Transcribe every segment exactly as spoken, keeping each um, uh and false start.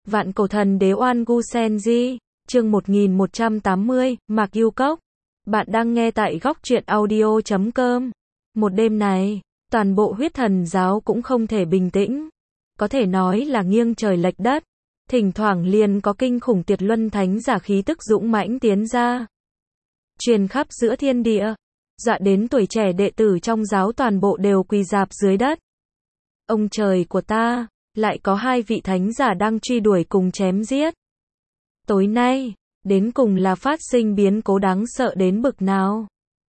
Vạn cổ thần đế Oan Gu Senji, chương một nghìn một trăm tám mươi, Mạc Yêu Cốc. Bạn đang nghe tại góc truyện audio chấm com. Một đêm này, toàn bộ huyết thần giáo cũng không thể bình tĩnh. Có thể nói là nghiêng trời lệch đất. Thỉnh thoảng liền có kinh khủng Tiệt Luân thánh giả khí tức dũng mãnh tiến ra, truyền khắp giữa thiên địa, dọa đến tuổi trẻ đệ tử trong giáo toàn bộ đều quỳ rạp dưới đất. Ông trời của ta, lại có hai vị thánh giả đang truy đuổi cùng chém giết. Tối nay, đến cùng là phát sinh biến cố đáng sợ đến bực nào?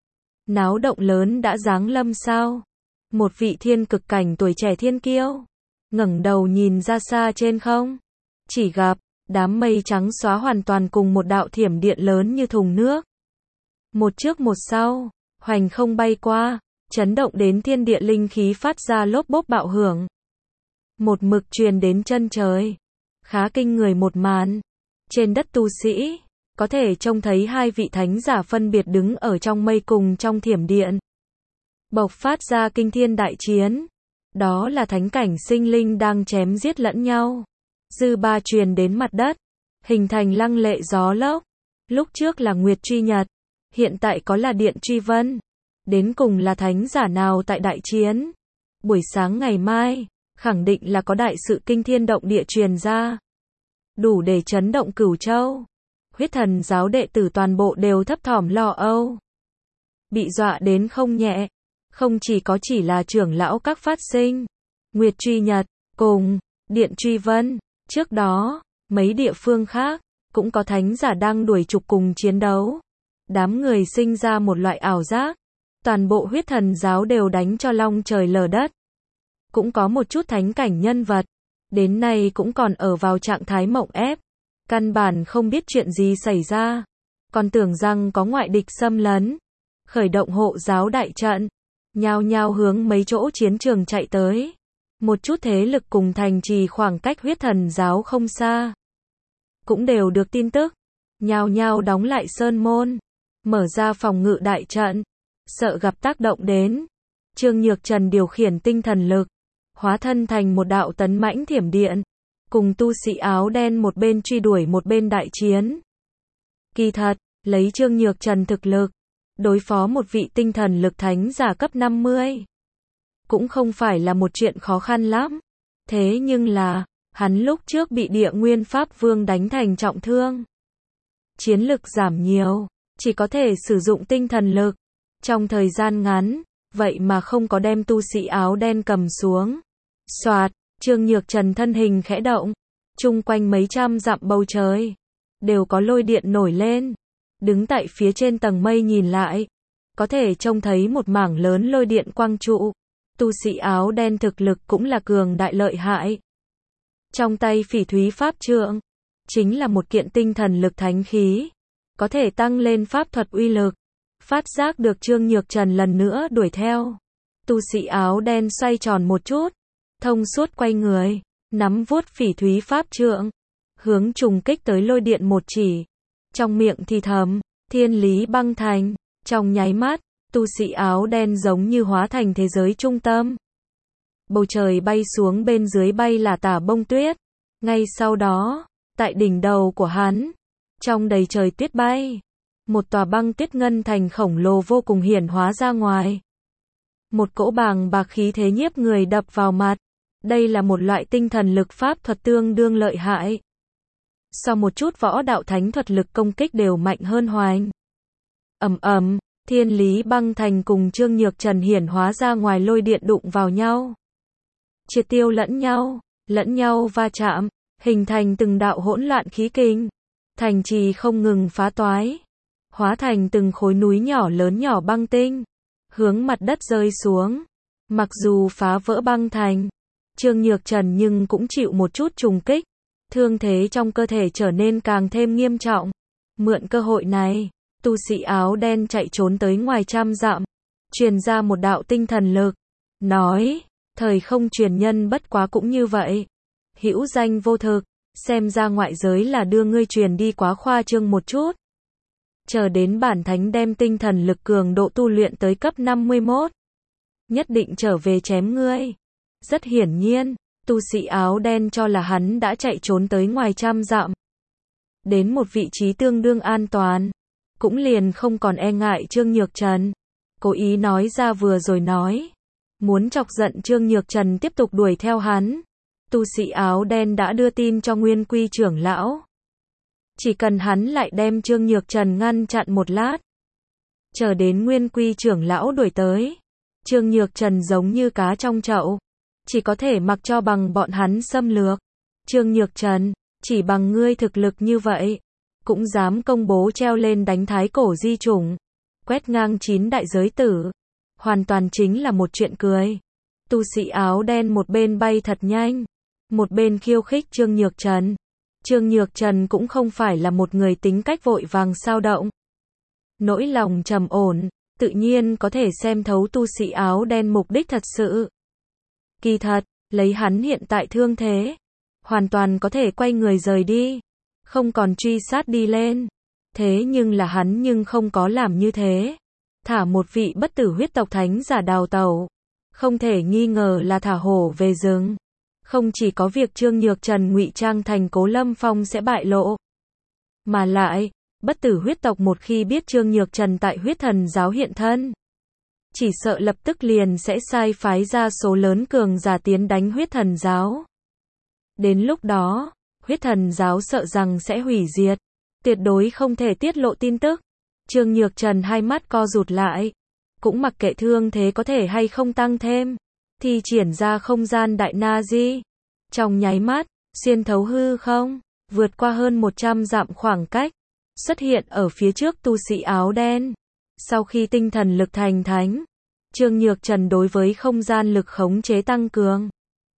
Náo động lớn đã giáng lâm sao? Một vị thiên cực cảnh tuổi trẻ thiên kiêu, ngẩng đầu nhìn ra xa trên không, chỉ gặp đám mây trắng xóa hoàn toàn cùng một đạo thiểm điện lớn như thùng nước. Một trước một sau, hoành không bay qua, chấn động đến thiên địa linh khí phát ra lốp bốp bạo hưởng. Một mực truyền đến chân trời. Khá kinh người một màn. Trên đất tu sĩ, có thể trông thấy hai vị thánh giả phân biệt đứng ở trong mây cùng trong thiểm điện, bộc phát ra kinh thiên đại chiến. Đó là thánh cảnh sinh linh đang chém giết lẫn nhau. Dư ba truyền đến mặt đất, hình thành lăng lệ gió lốc. Lúc trước là Nguyệt Truy Nhật, hiện tại có là Điện Truy Vân. Đến cùng là thánh giả nào tại đại chiến? Buổi sáng ngày mai, khẳng định là có đại sự kinh thiên động địa truyền ra, đủ để chấn động cửu châu. Huyết thần giáo đệ tử toàn bộ đều thấp thỏm lo âu, bị dọa đến không nhẹ. Không chỉ có chỉ là trưởng lão các phát sinh, Nguyệt Truy Nhật, cùng Điện Truy Vân, trước đó, mấy địa phương khác, cũng có thánh giả đang đuổi trục cùng chiến đấu. Đám người sinh ra một loại ảo giác, toàn bộ huyết thần giáo đều đánh cho long trời lở đất. Cũng có một chút thánh cảnh nhân vật, đến nay cũng còn ở vào trạng thái mộng ép, căn bản không biết chuyện gì xảy ra, còn tưởng rằng có ngoại địch xâm lấn, khởi động hộ giáo đại trận, nhao nhao hướng mấy chỗ chiến trường chạy tới. Một chút thế lực cùng thành trì khoảng cách huyết thần giáo không xa, cũng đều được tin tức, nhao nhao đóng lại sơn môn, mở ra phòng ngự đại trận, sợ gặp tác động đến. Trương Nhược Trần điều khiển tinh thần lực, hóa thân thành một đạo tấn mãnh thiểm điện, cùng tu sĩ áo đen một bên truy đuổi một bên đại chiến. Kỳ thật, lấy Trương Nhược Trần thực lực, đối phó một vị tinh thần lực thánh giả cấp năm mươi, cũng không phải là một chuyện khó khăn lắm. Thế nhưng là, hắn lúc trước bị Địa Nguyên Pháp Vương đánh thành trọng thương, chiến lực giảm nhiều, chỉ có thể sử dụng tinh thần lực. Trong thời gian ngắn, vậy mà không có đem tu sĩ áo đen cầm xuống. Soạt, Trương Nhược Trần thân hình khẽ động, chung quanh mấy trăm dặm bầu trời đều có lôi điện nổi lên. Đứng tại phía trên tầng mây nhìn lại, có thể trông thấy một mảng lớn lôi điện quang trụ. Tu sĩ áo đen thực lực cũng là cường đại lợi hại. Trong tay Phỉ Thúy Pháp Trượng, chính là một kiện tinh thần lực thánh khí, có thể tăng lên pháp thuật uy lực. Phát giác được Trương Nhược Trần lần nữa đuổi theo, tu sĩ áo đen xoay tròn một chút, thông suốt quay người, nắm vuốt Phỉ Thúy Pháp Trượng, hướng trùng kích tới lôi điện một chỉ. Trong miệng thì thầm, thiên lý băng thành. Trong nháy mắt, tu sĩ áo đen giống như hóa thành thế giới trung tâm. Bầu trời bay xuống, bên dưới bay là tả bông tuyết. Ngay sau đó, tại đỉnh đầu của hắn, trong đầy trời tuyết bay, một tòa băng tuyết ngân thành khổng lồ vô cùng hiển hóa ra ngoài. Một cỗ bàng bạc khí thế nhiếp người đập vào mặt. Đây là một loại tinh thần lực pháp thuật tương đương lợi hại. So một chút võ đạo thánh thuật lực công kích đều mạnh hơn hoành. Ầm ầm, thiên lý băng thành cùng Trương Nhược Trần hiển hóa ra ngoài lôi điện đụng vào nhau, triệt tiêu lẫn nhau, lẫn nhau va chạm, hình thành từng đạo hỗn loạn khí kình. Thành trì không ngừng phá toái, hóa thành từng khối núi nhỏ lớn nhỏ băng tinh, hướng mặt đất rơi xuống. Mặc dù phá vỡ băng thành, Trương Nhược Trần nhưng cũng chịu một chút trùng kích, thương thế trong cơ thể trở nên càng thêm nghiêm trọng. Mượn cơ hội này, tu sĩ áo đen chạy trốn tới ngoài trăm dặm, truyền ra một đạo tinh thần lực, nói, thời không truyền nhân bất quá cũng như vậy, hữu danh vô thực, xem ra ngoại giới là đưa ngươi truyền đi quá khoa trương một chút. Chờ đến bản thánh đem tinh thần lực cường độ tu luyện tới cấp năm mươi mốt, nhất định trở về chém ngươi. Rất hiển nhiên, Tu sĩ áo đen cho là hắn đã chạy trốn tới ngoài trăm dặm. Đến một vị trí tương đương an toàn. Cũng liền không còn e ngại Trương Nhược Trần. Cố ý nói ra vừa rồi nói. Muốn chọc giận Trương Nhược Trần tiếp tục đuổi theo hắn. Tu sĩ áo đen đã đưa tin cho Nguyên Quy trưởng lão. Chỉ cần hắn lại đem Trương Nhược Trần ngăn chặn một lát. Chờ đến Nguyên Quy trưởng lão đuổi tới. Trương Nhược Trần giống như cá trong chậu. Chỉ có thể mặc cho bằng bọn hắn xâm lược. Trương Nhược Trần, chỉ bằng ngươi thực lực như vậy. Cũng dám công bố treo lên đánh thái cổ di chủng. Quét ngang chín đại giới tử. Hoàn toàn chính là một chuyện cười. Tu sĩ áo đen một bên bay thật nhanh. Một bên khiêu khích Trương Nhược Trần. Trương Nhược Trần cũng không phải là một người tính cách vội vàng sao động. Nỗi lòng trầm ổn, tự nhiên có thể xem thấu tu sĩ áo đen mục đích thật sự. Kỳ thật, lấy hắn hiện tại thương thế, hoàn toàn có thể quay người rời đi, không còn truy sát đi lên. Thế nhưng là hắn nhưng không có làm như thế. Thả một vị bất tử huyết tộc thánh giả đào tẩu, không thể nghi ngờ là thả hổ về rừng. Không chỉ có việc Trương Nhược Trần ngụy trang thành Cố Lâm Phong sẽ bại lộ, mà lại, bất tử huyết tộc một khi biết Trương Nhược Trần tại huyết thần giáo hiện thân, chỉ sợ lập tức liền sẽ sai phái ra số lớn cường giả tiến đánh huyết thần giáo. Đến lúc đó, huyết thần giáo sợ rằng sẽ hủy diệt, tuyệt đối không thể tiết lộ tin tức. Trương Nhược Trần hai mắt co rụt lại, cũng mặc kệ thương thế có thể hay không tăng thêm, thi triển ra không gian đại na di. Trong nháy mắt, xuyên thấu hư không, vượt qua hơn một trăm dặm khoảng cách, xuất hiện ở phía trước tu sĩ áo đen. Sau khi tinh thần lực thành thánh, Trương Nhược Trần đối với không gian lực khống chế tăng cường.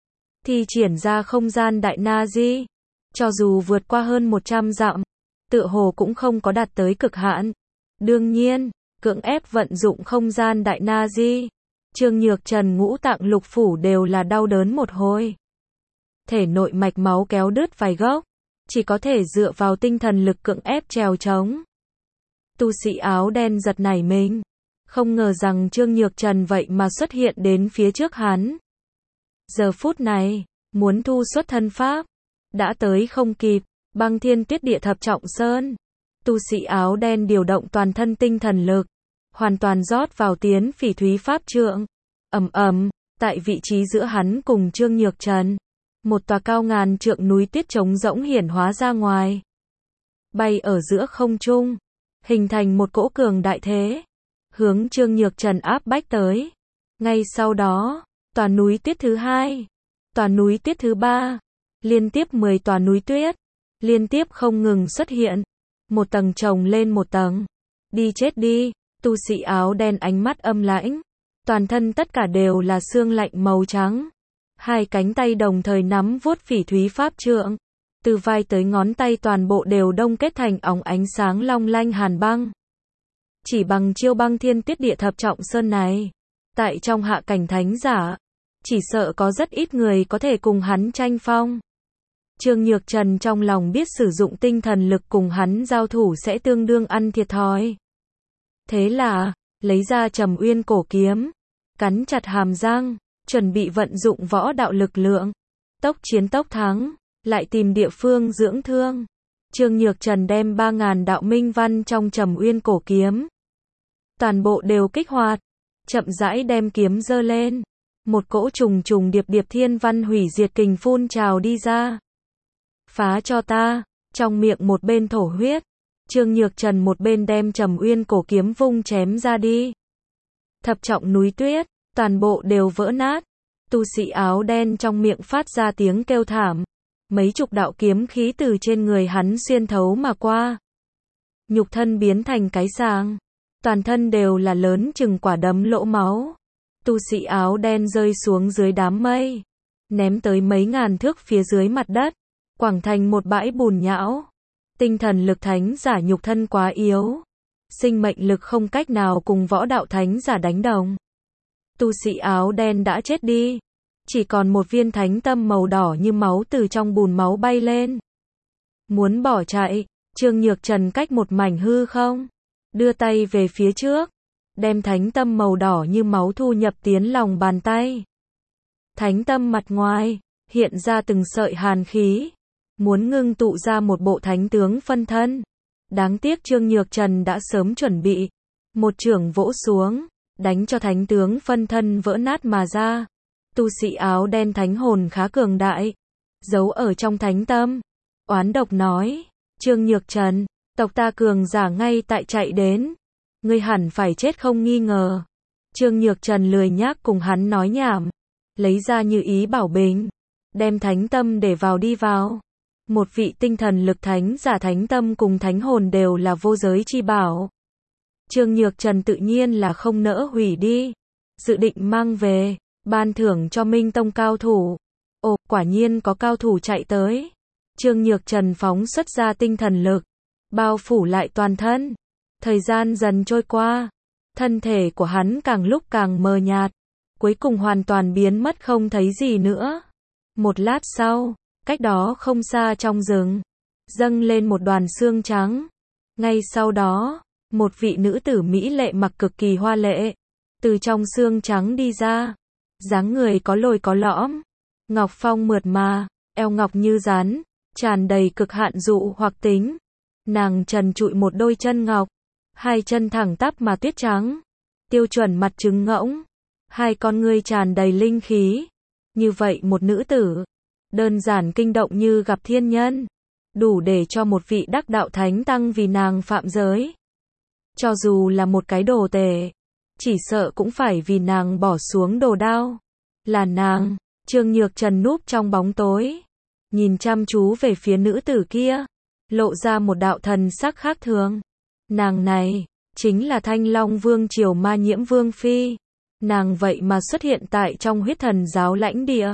Thi triển ra không gian đại na di, cho dù vượt qua hơn một trăm dặm, tựa hồ cũng không có đạt tới cực hạn. Đương nhiên, cưỡng ép vận dụng không gian đại na di, Trương Nhược Trần ngũ tạng lục phủ đều là đau đớn một hồi. Thể nội mạch máu kéo đứt vài gốc, chỉ có thể dựa vào tinh thần lực cưỡng ép trèo trống. Tu sĩ áo đen giật nảy mình, không ngờ rằng Trương Nhược Trần vậy mà xuất hiện đến phía trước hắn. Giờ phút này, muốn thu xuất thân pháp, đã tới không kịp. Băng Thiên Tuyết Địa Thập Trọng Sơn. Tu sĩ áo đen điều động toàn thân tinh thần lực, hoàn toàn rót vào tiến phỉ thúy pháp trượng. Ầm ầm, tại vị trí giữa hắn cùng Trương Nhược Trần, một tòa cao ngàn trượng núi tuyết trống rỗng hiển hóa ra ngoài, bay ở giữa không trung, hình thành một cỗ cường đại thế, hướng Trương Nhược Trần áp bách tới. Ngay sau đó, tòa núi tuyết thứ hai, tòa núi tuyết thứ ba, liên tiếp mười tòa núi tuyết, liên tiếp không ngừng xuất hiện, một tầng chồng lên một tầng. Đi chết đi, tu sĩ áo đen ánh mắt âm lãnh, toàn thân tất cả đều là xương lạnh màu trắng. Hai cánh tay đồng thời nắm vuốt phỉ thúy pháp trượng, từ vai tới ngón tay toàn bộ đều đông kết thành óng ánh sáng long lanh hàn băng. Chỉ bằng chiêu Băng Thiên Tuyết Địa Thập Trọng Sơn này, tại trong hạ cảnh thánh giả, chỉ sợ có rất ít người có thể cùng hắn tranh phong. Trương Nhược Trần trong lòng biết sử dụng tinh thần lực cùng hắn giao thủ sẽ tương đương ăn thiệt thòi. Thế là, lấy ra Trầm Uyên cổ kiếm, cắn chặt hàm răng, chuẩn bị vận dụng võ đạo lực lượng, tốc chiến tốc thắng, lại tìm địa phương dưỡng thương. Trương Nhược Trần đem ba ngàn đạo minh văn trong Trầm Uyên cổ kiếm, toàn bộ đều kích hoạt, chậm rãi đem kiếm giơ lên, một cỗ trùng trùng điệp điệp thiên văn hủy diệt kình phun trào đi ra. Phá cho ta, trong miệng một bên thổ huyết, Trương Nhược Trần một bên đem Trầm Uyên cổ kiếm vung chém ra đi. Thập trọng núi tuyết, toàn bộ đều vỡ nát, tu sĩ áo đen trong miệng phát ra tiếng kêu thảm, mấy chục đạo kiếm khí từ trên người hắn xuyên thấu mà qua. Nhục thân biến thành cái sàng, toàn thân đều là lớn chừng quả đấm lỗ máu. Tu sĩ áo đen rơi xuống dưới đám mây, ném tới mấy ngàn thước phía dưới mặt đất, quảng thành một bãi bùn nhão. Tinh thần lực thánh giả nhục thân quá yếu, sinh mệnh lực không cách nào cùng võ đạo thánh giả đánh đồng. Tu sĩ áo đen đã chết đi, chỉ còn một viên thánh tâm màu đỏ như máu từ trong bùn máu bay lên. Muốn bỏ chạy, Trương Nhược Trần cách một mảnh hư không, đưa tay về phía trước, đem thánh tâm màu đỏ như máu thu nhập tiến lòng bàn tay. Thánh tâm mặt ngoài, hiện ra từng sợi hàn khí, muốn ngưng tụ ra một bộ thánh tướng phân thân. Đáng tiếc Trương Nhược Trần đã sớm chuẩn bị, một chưởng vỗ xuống, đánh cho thánh tướng phân thân vỡ nát mà ra. Tu sĩ áo đen thánh hồn khá cường đại, giấu ở trong thánh tâm, oán độc nói, Trương Nhược Trần, tộc ta cường giả ngay tại chạy đến, ngươi hẳn phải chết không nghi ngờ. Trương Nhược Trần lười nhác cùng hắn nói nhảm, lấy ra như ý bảo bình, đem thánh tâm để vào đi vào. Một vị tinh thần lực thánh giả thánh tâm cùng thánh hồn đều là vô giới chi bảo. Trương Nhược Trần tự nhiên là không nỡ hủy đi, dự định mang về, ban thưởng cho Minh Tông cao thủ. Ồ, quả nhiên có cao thủ chạy tới. Trương Nhược Trần phóng xuất ra tinh thần lực, bao phủ lại toàn thân. Thời gian dần trôi qua, thân thể của hắn càng lúc càng mờ nhạt, cuối cùng hoàn toàn biến mất không thấy gì nữa. Một lát sau, cách đó không xa trong rừng, dâng lên một đoàn xương trắng. Ngay sau đó, một vị nữ tử mỹ lệ mặc cực kỳ hoa lệ, từ trong xương trắng đi ra, dáng người có lồi có lõm, ngọc phong mượt mà, eo ngọc như rắn, tràn đầy cực hạn dụ hoặc tính. Nàng trần trụi một đôi chân ngọc, hai chân thẳng tắp mà tuyết trắng, tiêu chuẩn mặt trứng ngỗng, hai con ngươi tràn đầy linh khí. Như vậy một nữ tử, đơn giản kinh động như gặp thiên nhân, đủ để cho một vị đắc đạo thánh tăng vì nàng phạm giới. Cho dù là một cái đồ tể, chỉ sợ cũng phải vì nàng bỏ xuống đồ đao. Là nàng. Trương Nhược Trần núp trong bóng tối, nhìn chăm chú về phía nữ tử kia, lộ ra một đạo thần sắc khác thường. Nàng này, chính là Thanh Long Vương triều Ma Nhiễm Vương Phi. Nàng vậy mà xuất hiện tại trong huyết thần giáo lãnh địa.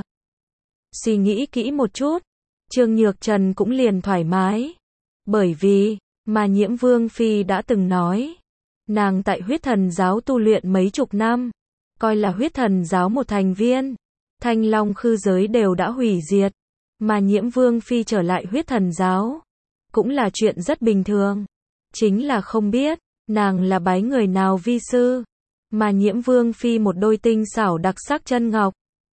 Suy nghĩ kỹ một chút, Trương Nhược Trần cũng liền thoải mái. Bởi vì, Ma Nhiễm Vương Phi đã từng nói, nàng tại huyết thần giáo tu luyện mấy chục năm, coi là huyết thần giáo một thành viên. Thanh Long khư giới đều đã hủy diệt, Ma Nhiễm Vương Phi trở lại huyết thần giáo, cũng là chuyện rất bình thường. Chính là không biết, nàng là bái người nào vi sư. Ma Nhiễm Vương Phi một đôi tinh xảo đặc sắc chân ngọc,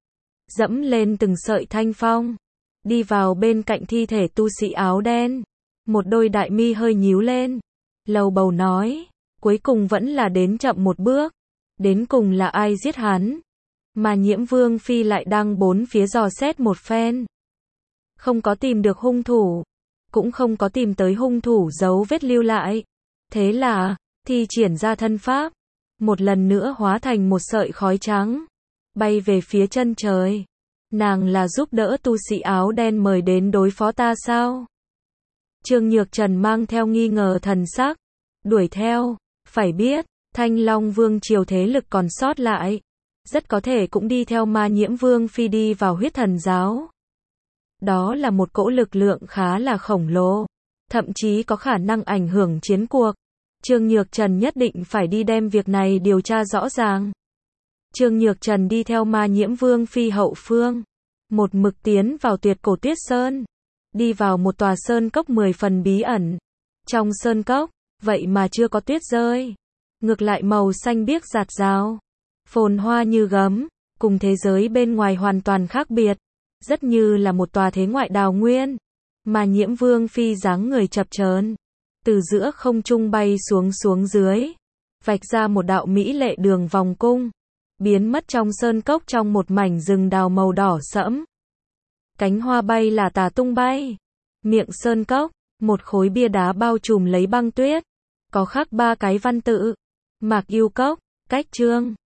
dẫm lên từng sợi thanh phong, đi vào bên cạnh thi thể tu sĩ áo đen, một đôi đại mi hơi nhíu lên, lầu bầu nói, cuối cùng vẫn là đến chậm một bước, đến cùng là ai giết hắn. Ma Nhiễm Vương Phi lại đang bốn phía dò xét một phen, không có tìm được hung thủ, cũng không có tìm tới hung thủ dấu vết lưu lại. Thế là, thi triển ra thân pháp, một lần nữa hóa thành một sợi khói trắng, bay về phía chân trời. Nàng là giúp đỡ tu sĩ áo đen mời đến đối phó ta sao? Trương Nhược Trần mang theo nghi ngờ thần sắc, đuổi theo, phải biết, Thanh Long Vương triều thế lực còn sót lại, rất có thể cũng đi theo Ma Nhiễm Vương Phi đi vào huyết thần giáo. Đó là một cỗ lực lượng khá là khổng lồ, thậm chí có khả năng ảnh hưởng chiến cuộc. Trương Nhược Trần nhất định phải đi đem việc này điều tra rõ ràng. Trương Nhược Trần đi theo Ma Nhiễm Vương Phi hậu phương, một mực tiến vào tuyệt cổ tuyết sơn, đi vào một tòa sơn cốc mười phần bí ẩn. Trong sơn cốc, vậy mà chưa có tuyết rơi, ngược lại màu xanh biếc rạt rào, phồn hoa như gấm, cùng thế giới bên ngoài hoàn toàn khác biệt, rất như là một tòa thế ngoại đào nguyên. Ma Nhiễm Vương Phi dáng người chập chờn, từ giữa không trung bay xuống xuống dưới, vạch ra một đạo mỹ lệ đường vòng cung, biến mất trong sơn cốc trong một mảnh rừng đào màu đỏ sẫm. Cánh hoa bay là tà tung bay. Miệng sơn cốc, một khối bia đá bao trùm lấy băng tuyết, có khắc ba cái văn tự: Mạc Yêu Cốc, cách chương.